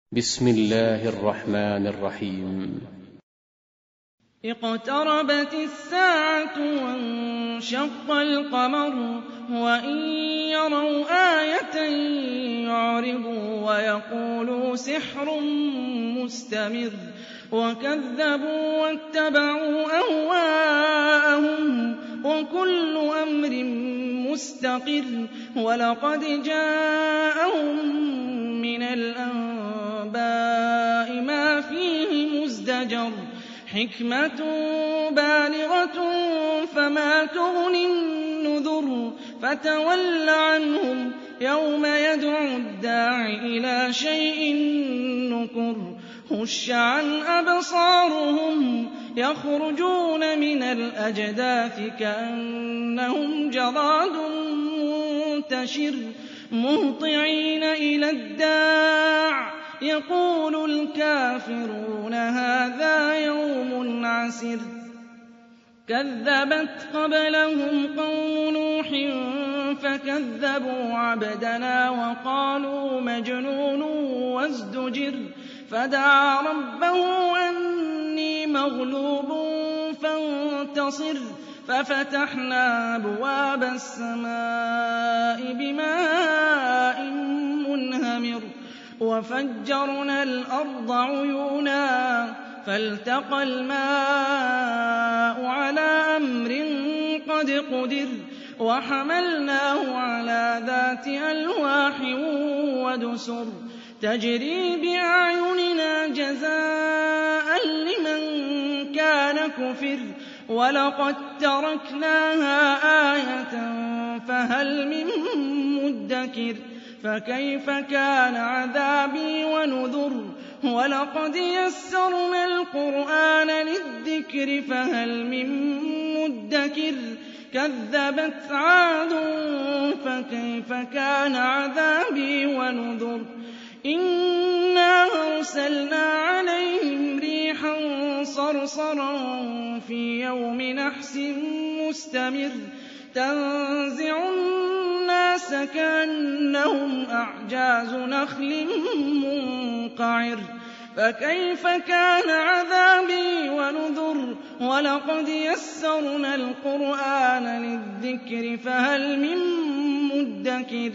بسم الله الرحمن الرحيم. اقتربت الساعة وانشق القمر وإن يروا آية يعرضوا ويقولوا سحر مستمر وكذبوا واتبعوا أهواءهم وكل أمر مستقر ولقد جاءهم من الأنباء ما فيه مزدجر حكمة بالغة فما تغني النذر فتول عنهم يوم يدعو الداع إلى شيء نكر خش عن أبصارهم يخرجون من الأجداث كأنهم جراد منتشر مهطعين إلى الداع يقول الكافرون هذا يوم عسر كذبت قبلهم قوم نوح فكذبوا عبدنا وقالوا مجنون وازدجر فدعا ربه أني مغلوب فانتصر ففتحنا أبواب السماء بماء منهمر وفجرنا الأرض عيونا فالتقى الماء على أمر قد قدر وحملناه على ذات ألواح ودسر تجري بأعيننا جزاء لمن كان كفر ولقد تركناها آية فهل من مدكر فكيف كان عذابي ونذر ولقد يسرنا القرآن للذكر فهل من مدكر كذبت عاد فكيف كان عذابي ونذر إنا أرسلنا عليهم ريحا صرصرا في يوم نحس مستمر تنزع الناس كأنهم أعجاز نخل منقعر فكيف كان عذابي ونذر ولقد يسرنا القرآن للذكر فهل من مدكر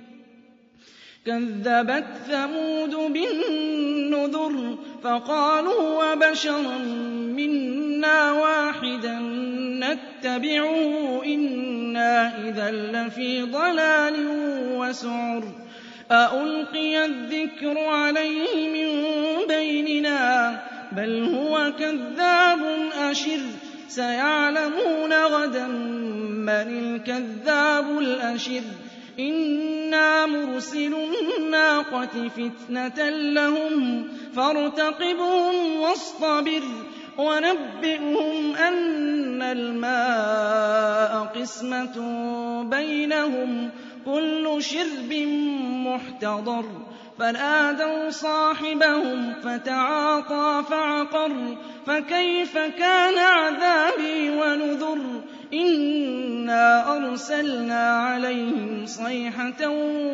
كذبت ثمود بالنذر فقالوا وبشرا منا واحدا نتبعه إنا إذا لفي ضلال وسعر أألقي الذكر عليه من بيننا بل هو كذاب أشر سيعلمون غدا من الكذاب الأشر إنا مرسل الناقة فتنة لهم فارتقبهم واصطبر ونبئهم أن الماء قسمة بينهم كل شرب محتضر فنادوا صاحبهم فتعاطى فعقر فكيف كان عذابي ونذر إنا أرسلنا عليهم صيحة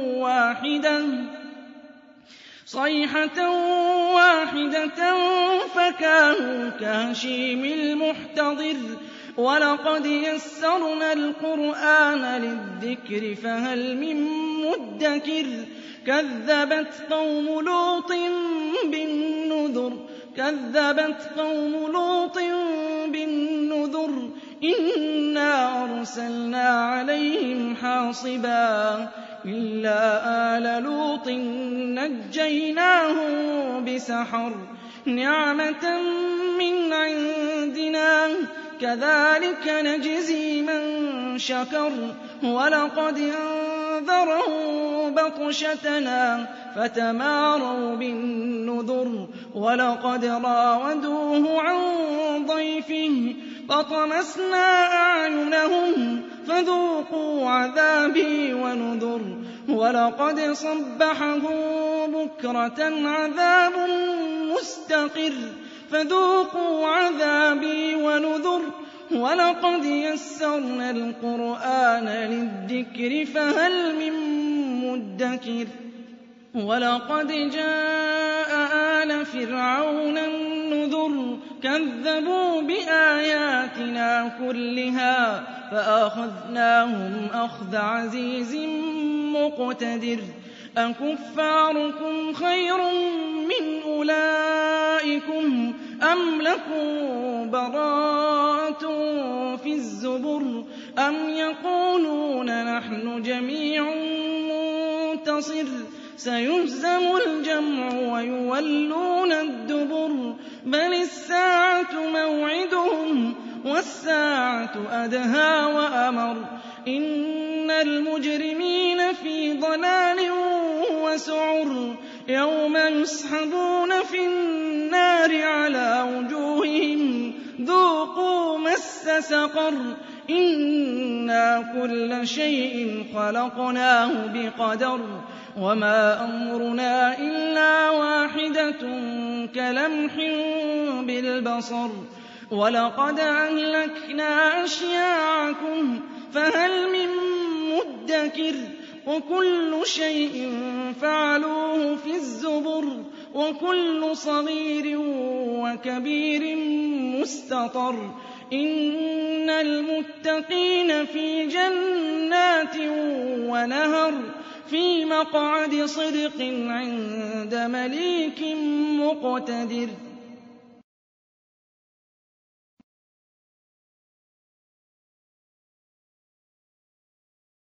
واحدة فكانوا كهشيم المحتضر ولقد يسرنا القرآن للذكر فهل من مدكر كذبت قوم لوط بالنذر إنا أرسلنا عليهم حاصبا إلا آل لوط نجيناهم بسحر نعمة من عندنا كذلك نجزي من شكر ولقد أنذرهم بطشتنا فتماروا بالنذر ولقد راودوه عن ضيفه فطمسنا أعينهم فذوقوا عذابي ونذر ولقد صبحهم بكرة عذاب مستقر فذوقوا عذابي ونذر ولقد يسرنا القرآن للذكر فهل من مدكر ولقد جاء آلَ فِرْعَوْنَ النُّذُرُ كَذَّبُوا بِآيَاتِنَا كُلِّهَا فَأَخَذْنَاهُمْ أَخْذَ عَزِيزٍ مُّقْتَدِرٍ أَكُفَّارُكُمْ خَيْرٌ مِّنْ أُولَٰئِكُمْ أَمْ لَكُم بَرَاءَةٌ فِي الزُّبُرِ أَمْ يَقُولُونَ نَحْنُ جَمِيعٌ مُّنتَصِرٌ سَيُهْزَمُ الْجَمْعُ وَيُوَلُّونَ الدُّبُرَ بَلِ السَّاعَةُ مَوْعِدُهُمْ وَالسَّاعَةُ أَدْهَىٰ وَأَمَرُّ إِنَّ الْمُجْرِمِينَ فِي ضَلَالٍ وَسُعُرٍ يَوْمَ يُسْحَبُونَ فِي النَّارِ عَلَىٰ وُجُوهِهِمْ ذُوقُوا مَسَّ سَقَرَ إِنَّا كُلَّ شَيْءٍ خَلَقْنَاهُ بِقَدَرٍ وَمَا أَمْرُنَا إِلَّا وَاحِدَةٌ كَلَمْحٍ بِالْبَصَرِ وَلَقَدْ أَهْلَكْنَا أَشْيَاعَكُمْ فَهَلْ مِن مُّدَّكِرٍ وَكُلُّ شَيْءٍ فَعَلُوهُ فِي الزُّبُرِ وَكُلُّ صَغِيرٍ وَكَبِيرٍ مُّسْتَطَرٍ إِنَّ الْمُتَّقِينَ فِي جَنَّاتٍ وَنَهَرٍ فِي مَقْعَدِ صِدْقٍ عِندَ مَلِيكٍ مُّقْتَدِرٍ